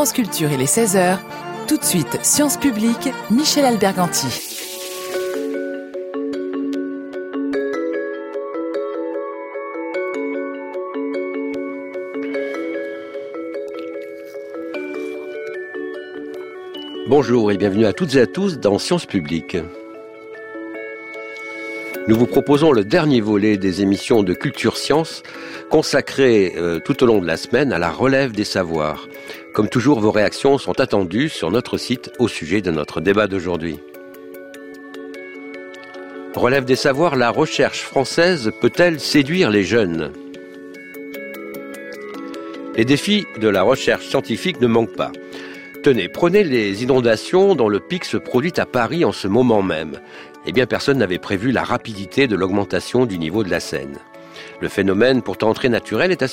France Culture, il est 16h. Tout de suite, Sciences Publiques, Michel Alberganti. Bonjour et bienvenue à toutes et à tous dans Sciences Publiques. Nous vous proposons le dernier volet des émissions de Culture Sciences consacrées tout au long de la semaine à la relève des savoirs. Comme toujours, vos réactions sont attendues sur notre site au sujet de notre débat d'aujourd'hui. Relève des savoirs, la recherche française peut-elle séduire les jeunes ? Les défis de la recherche scientifique ne manquent pas. Tenez, prenez les inondations dont le pic se produit à Paris en ce moment même. Eh bien, personne n'avait prévu la rapidité de l'augmentation du niveau de la Seine. Le phénomène, pourtant très naturel, est assez